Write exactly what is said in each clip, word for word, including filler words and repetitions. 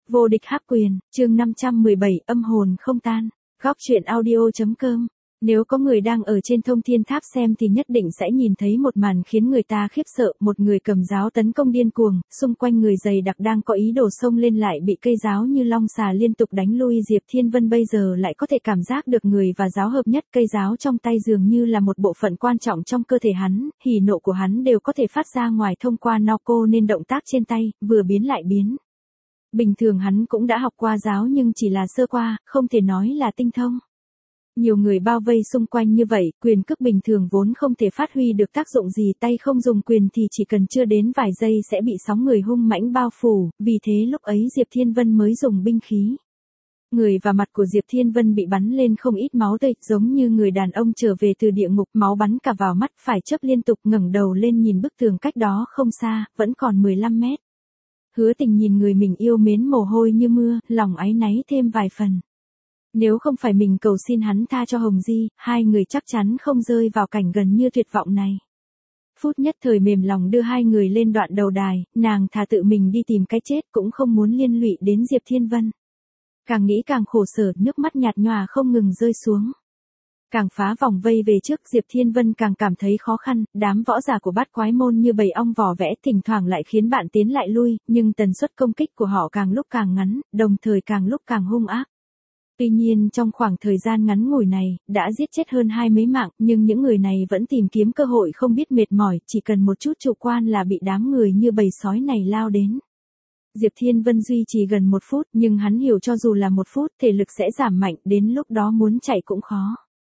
Vô địch hắc quyền, chương năm trăm mười bảy, âm hồn không tan. Góc truyện audio.com. Nếu có người đang ở trên thông thiên tháp xem thì nhất định sẽ nhìn thấy một màn khiến người ta khiếp sợ, một người cầm giáo tấn công điên cuồng, xung quanh người dày đặc đang có ý đồ xông lên lại bị cây giáo như long xà liên tục đánh lui. Diệp Thiên Vân bây giờ lại có thể cảm giác được người và giáo hợp nhất, cây giáo trong tay dường như là một bộ phận quan trọng trong cơ thể hắn, hỉ nộ của hắn đều có thể phát ra ngoài thông qua nó, cô nên động tác trên tay, vừa biến lại biến. Bình thường hắn cũng đã học qua giáo nhưng chỉ là sơ qua, không thể nói là tinh thông. Nhiều người bao vây xung quanh như vậy, quyền cước bình thường vốn không thể phát huy được tác dụng gì, tay không dùng quyền thì chỉ cần chưa đến vài giây sẽ bị sóng người hung mãnh bao phủ, vì thế lúc ấy Diệp Thiên Vân mới dùng binh khí. Người và mặt của Diệp Thiên Vân bị bắn lên không ít máu tươi, giống như người đàn ông trở về từ địa ngục, máu bắn cả vào mắt, phải chớp liên tục, ngẩng đầu lên nhìn bức tường cách đó không xa, vẫn còn mười lăm mét. Hứa Tình nhìn người mình yêu mến mồ hôi như mưa, lòng áy náy thêm vài phần. Nếu không phải mình cầu xin hắn tha cho Hồng Di, hai người chắc chắn không rơi vào cảnh gần như tuyệt vọng này. Phút nhất thời mềm lòng đưa hai người lên đoạn đầu đài, nàng thà tự mình đi tìm cái chết cũng không muốn liên lụy đến Diệp Thiên Vân. Càng nghĩ càng khổ sở, nước mắt nhạt nhòa không ngừng rơi xuống. Càng phá vòng vây về trước, Diệp Thiên Vân càng cảm thấy khó khăn, đám võ giả của bát quái môn như bầy ong vò vẽ, thỉnh thoảng lại khiến bạn tiến lại lui, nhưng tần suất công kích của họ càng lúc càng ngắn, đồng thời càng lúc càng hung ác. Tuy nhiên trong khoảng thời gian ngắn ngủi này, đã giết chết hơn hai mấy mạng, nhưng những người này vẫn tìm kiếm cơ hội không biết mệt mỏi, chỉ cần một chút chủ quan là bị đám người như bầy sói này lao đến. Diệp Thiên Vân duy trì gần một phút, nhưng hắn hiểu cho dù là một phút, thể lực sẽ giảm mạnh, đến lúc đó muốn chạy cũng khó.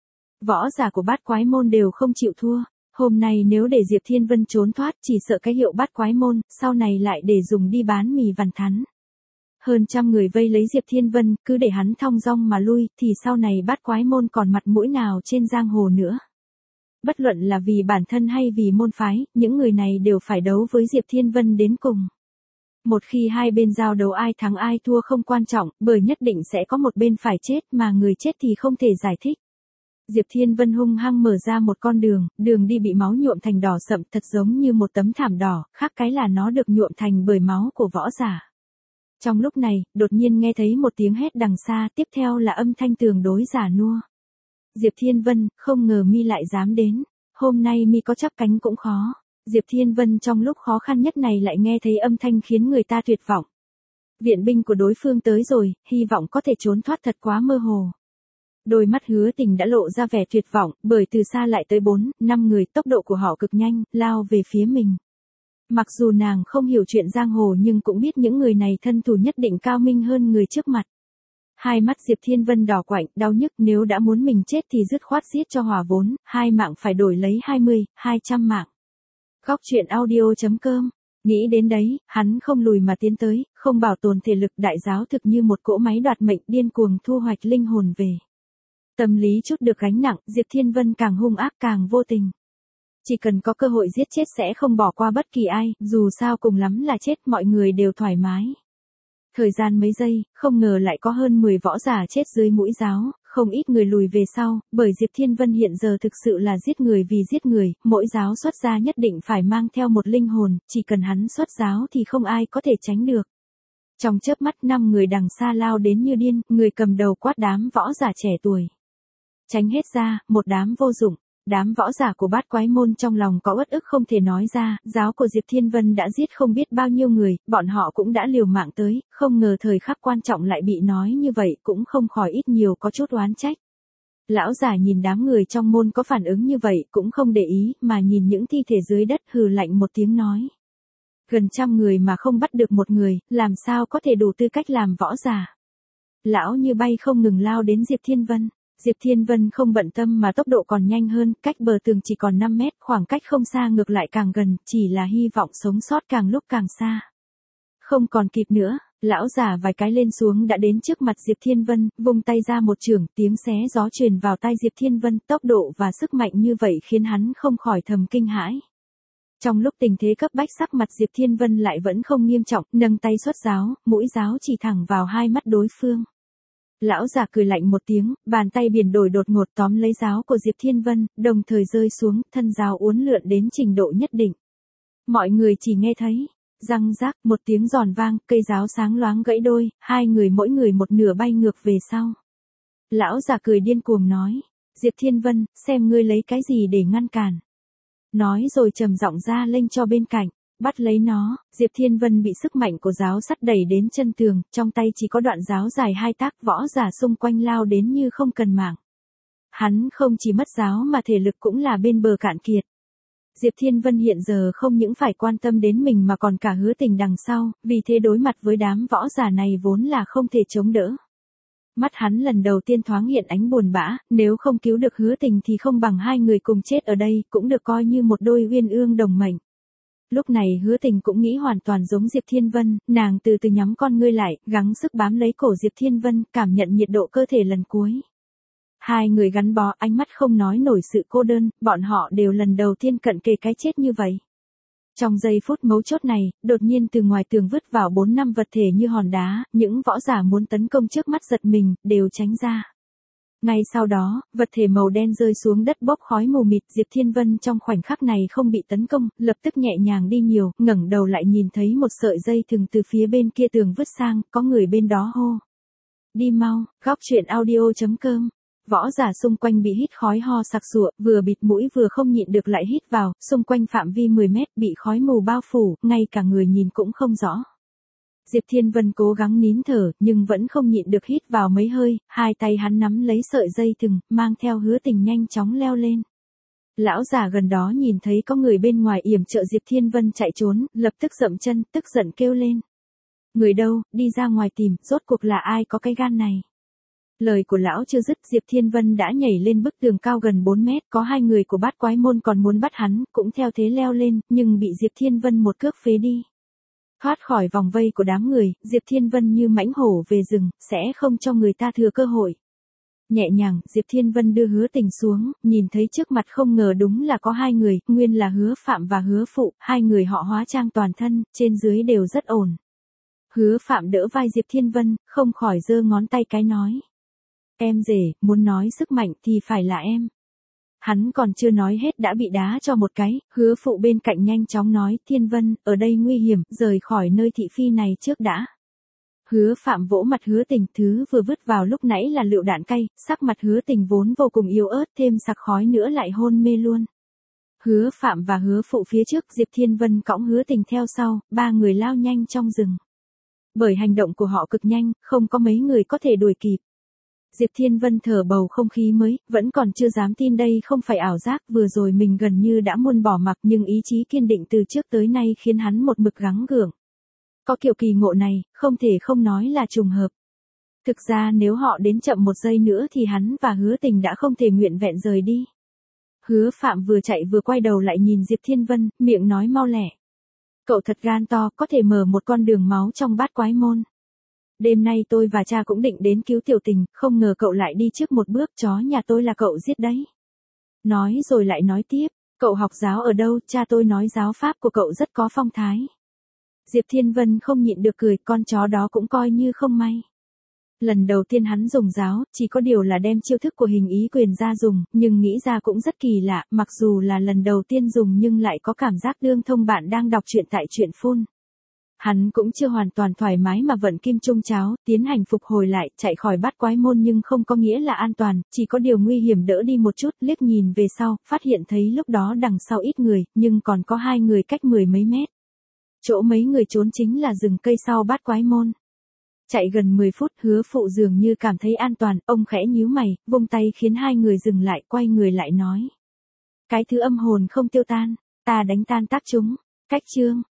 Võ giả của bát quái môn đều không chịu thua. Hôm nay nếu để Diệp Thiên Vân trốn thoát, chỉ sợ cái hiệu bát quái môn, sau này lại để dùng đi bán mì vằn thắn. Hơn trăm người vây lấy Diệp Thiên Vân, cứ để hắn thong dong mà lui, thì sau này bát quái môn còn mặt mũi nào trên giang hồ nữa. Bất luận là vì bản thân hay vì môn phái, những người này đều phải đấu với Diệp Thiên Vân đến cùng. Một khi hai bên giao đấu ai thắng ai thua không quan trọng, bởi nhất định sẽ có một bên phải chết, mà người chết thì không thể giải thích. Diệp Thiên Vân hung hăng mở ra một con đường, đường đi bị máu nhuộm thành đỏ sậm, thật giống như một tấm thảm đỏ, khác cái là nó được nhuộm thành bởi máu của võ giả. Trong lúc này, đột nhiên nghe thấy một tiếng hét đằng xa, tiếp theo là âm thanh tường đối giả nua. Diệp Thiên Vân, không ngờ mi lại dám đến, hôm nay mi có chắp cánh cũng khó. Diệp Thiên Vân trong lúc khó khăn nhất này lại nghe thấy âm thanh khiến người ta tuyệt vọng. Viện binh của đối phương tới rồi, hy vọng có thể trốn thoát thật quá mơ hồ. Đôi mắt Hứa Tình đã lộ ra vẻ tuyệt vọng, bởi từ xa lại tới bốn, năm người, tốc độ của họ cực nhanh, lao về phía mình. Mặc dù nàng không hiểu chuyện giang hồ nhưng cũng biết những người này thân thủ nhất định cao minh hơn người trước mặt. Hai mắt Diệp Thiên Vân đỏ quạnh, đau nhức, nếu đã muốn mình chết thì dứt khoát giết cho hòa vốn, hai mạng phải đổi lấy hai mươi, hai trăm mạng. Góc truyện audio.com. Nghĩ đến đấy, hắn không lùi mà tiến tới, không bảo tồn thể lực, đại giáo thực như một cỗ máy đoạt mệnh điên cuồng thu hoạch linh hồn về. Tâm lý chút được gánh nặng, Diệp Thiên Vân càng hung ác càng vô tình. Chỉ cần có cơ hội giết chết sẽ không bỏ qua bất kỳ ai, dù sao cùng lắm là chết, mọi người đều thoải mái. Thời gian mấy giây, không ngờ lại có hơn mười võ giả chết dưới mũi giáo, không ít người lùi về sau, bởi Diệp Thiên Vân hiện giờ thực sự là giết người vì giết người, mỗi giáo xuất ra nhất định phải mang theo một linh hồn, chỉ cần hắn xuất giáo thì không ai có thể tránh được. Trong chớp mắt năm người đằng xa lao đến như điên, người cầm đầu quát đám võ giả trẻ tuổi. Tránh hết ra, một đám vô dụng. Đám võ giả của bát quái môn trong lòng có uất ức không thể nói ra, giáo của Diệp Thiên Vân đã giết không biết bao nhiêu người, bọn họ cũng đã liều mạng tới, không ngờ thời khắc quan trọng lại bị nói như vậy, cũng không khỏi ít nhiều có chút oán trách. Lão giả nhìn đám người trong môn có phản ứng như vậy, cũng không để ý, mà nhìn những thi thể dưới đất, hừ lạnh một tiếng nói. Gần trăm người mà không bắt được một người, làm sao có thể đủ tư cách làm võ giả. Lão như bay không ngừng lao đến Diệp Thiên Vân. Diệp Thiên Vân không bận tâm mà tốc độ còn nhanh hơn, cách bờ tường chỉ còn năm mét, khoảng cách không xa ngược lại càng gần, chỉ là hy vọng sống sót càng lúc càng xa. Không còn kịp nữa, lão giả vài cái lên xuống đã đến trước mặt Diệp Thiên Vân, vung tay ra một chưởng, tiếng xé gió truyền vào tai Diệp Thiên Vân, tốc độ và sức mạnh như vậy khiến hắn không khỏi thầm kinh hãi. Trong lúc tình thế cấp bách, sắc mặt Diệp Thiên Vân lại vẫn không nghiêm trọng, nâng tay xuất giáo, mũi giáo chỉ thẳng vào hai mắt đối phương. Lão giả cười lạnh một tiếng, bàn tay biển đổi đột ngột tóm lấy giáo của Diệp Thiên Vân, đồng thời rơi xuống, thân giáo uốn lượn đến trình độ nhất định. Mọi người chỉ nghe thấy, Răng rác, một tiếng giòn vang, cây giáo sáng loáng gãy đôi, hai người mỗi người một nửa bay ngược về sau. Lão già cười điên cuồng nói, Diệp Thiên Vân, xem ngươi lấy cái gì để ngăn cản. Nói rồi trầm giọng ra lệnh cho bên cạnh, bắt lấy nó. Diệp Thiên Vân bị sức mạnh của giáo sắt đẩy đến chân tường, trong tay chỉ có đoạn giáo dài hai tác, võ giả xung quanh lao đến như không cần mạng. Hắn không chỉ mất giáo mà thể lực cũng là bên bờ cạn kiệt. Diệp Thiên Vân hiện giờ không những phải quan tâm đến mình mà còn cả Hứa Tình đằng sau, vì thế đối mặt với đám võ giả này vốn là không thể chống đỡ. Mắt hắn lần đầu tiên thoáng hiện ánh buồn bã, nếu không cứu được Hứa Tình thì không bằng hai người cùng chết ở đây, cũng được coi như một đôi uyên ương đồng mệnh. Lúc này Hứa Tình cũng nghĩ hoàn toàn giống Diệp Thiên Vân, nàng từ từ nhắm con ngươi lại, gắng sức bám lấy cổ Diệp Thiên Vân, cảm nhận nhiệt độ cơ thể lần cuối. Hai người gắn bó, ánh mắt không nói nổi sự cô đơn, bọn họ đều lần đầu tiên cận kề cái chết như vậy. Trong giây phút mấu chốt này, đột nhiên từ ngoài tường vứt vào bốn năm vật thể như hòn đá, những võ giả muốn tấn công trước mắt giật mình, đều tránh ra. Ngay sau đó, vật thể màu đen rơi xuống đất bốc khói mù mịt, Diệp Thiên Vân trong khoảnh khắc này không bị tấn công, lập tức nhẹ nhàng đi nhiều, ngẩng đầu lại nhìn thấy một sợi dây thừng từ phía bên kia tường vứt sang, có người bên đó hô. Đi mau, góc truyện audio chấm com. Võ giả xung quanh bị hít khói ho sặc sụa, vừa bịt mũi vừa không nhịn được lại hít vào, xung quanh phạm vi mười mét bị khói mù bao phủ, ngay cả người nhìn cũng không rõ. Diệp Thiên Vân cố gắng nín thở, nhưng vẫn không nhịn được hít vào mấy hơi, hai tay hắn nắm lấy sợi dây thừng, mang theo Hứa Tình nhanh chóng leo lên. Lão già gần đó nhìn thấy có người bên ngoài yểm trợ Diệp Thiên Vân chạy trốn, lập tức dậm chân, tức giận kêu lên. Người đâu, đi ra ngoài tìm, rốt cuộc là ai có cái gan này. Lời của lão chưa dứt, Diệp Thiên Vân đã nhảy lên bức tường cao gần bốn mét, có hai người của bát quái môn còn muốn bắt hắn, cũng theo thế leo lên, nhưng bị Diệp Thiên Vân một cước phế đi. Thoát khỏi vòng vây của đám người, Diệp Thiên Vân như mãnh hổ về rừng, sẽ không cho người ta thừa cơ hội. Nhẹ nhàng, Diệp Thiên Vân đưa Hứa Tình xuống, nhìn thấy trước mặt không ngờ đúng là có hai người, nguyên là Hứa Phạm và Hứa Phụ, hai người họ hóa trang toàn thân, trên dưới đều rất ổn. Hứa Phạm đỡ vai Diệp Thiên Vân, không khỏi giơ ngón tay cái nói. Em rể, muốn nói sức mạnh thì phải là em. Hắn còn chưa nói hết đã bị đá cho một cái, Hứa Phụ bên cạnh nhanh chóng nói, Thiên Vân, ở đây nguy hiểm, rời khỏi nơi thị phi này trước đã. Hứa Phạm vỗ mặt Hứa Tình, thứ vừa vứt vào lúc nãy là lựu đạn cay, sắc mặt Hứa Tình vốn vô cùng yếu ớt, thêm sặc khói nữa lại hôn mê luôn. Hứa Phạm và Hứa Phụ phía trước, Diệp Thiên Vân cõng Hứa Tình theo sau, ba người lao nhanh trong rừng. Bởi hành động của họ cực nhanh, không có mấy người có thể đuổi kịp. Diệp Thiên Vân thở bầu không khí mới, vẫn còn chưa dám tin đây không phải ảo giác, vừa rồi mình gần như đã muốn bỏ mặc nhưng ý chí kiên định từ trước tới nay khiến hắn một mực gắng gượng. Có kiểu kỳ ngộ này, không thể không nói là trùng hợp. Thực ra nếu họ đến chậm một giây nữa thì hắn và Hứa Tình đã không thể nguyện vẹn rời đi. Hứa Phạm vừa chạy vừa quay đầu lại nhìn Diệp Thiên Vân, miệng nói mau lẹ. Cậu thật gan to, có thể mở một con đường máu trong bát quái môn. Đêm nay tôi và cha cũng định đến cứu Tiểu Tình, không ngờ cậu lại đi trước một bước, chó nhà tôi là cậu giết đấy. Nói rồi lại nói tiếp, cậu học giáo ở đâu, cha tôi nói giáo pháp của cậu rất có phong thái. Diệp Thiên Vân không nhịn được cười, con chó đó cũng coi như không may. Lần đầu tiên hắn dùng giáo, chỉ có điều là đem chiêu thức của hình ý quyền ra dùng, nhưng nghĩ ra cũng rất kỳ lạ, mặc dù là lần đầu tiên dùng nhưng lại có cảm giác đương thông bạn đang đọc truyện tại truyện phun. Hắn cũng chưa hoàn toàn thoải mái mà vận kim trung cháo, tiến hành phục hồi lại, chạy khỏi bát quái môn nhưng không có nghĩa là an toàn, chỉ có điều nguy hiểm đỡ đi một chút, liếc nhìn về sau, phát hiện thấy lúc đó đằng sau ít người, nhưng còn có hai người cách mười mấy mét. Chỗ mấy người trốn chính là rừng cây sau bát quái môn. Chạy gần mười phút, Hứa Phụ dường như cảm thấy an toàn, ông khẽ nhíu mày, vung tay khiến hai người dừng lại, quay người lại nói. Cái thứ âm hồn không tiêu tan, ta đánh tan tác chúng. Cách chương.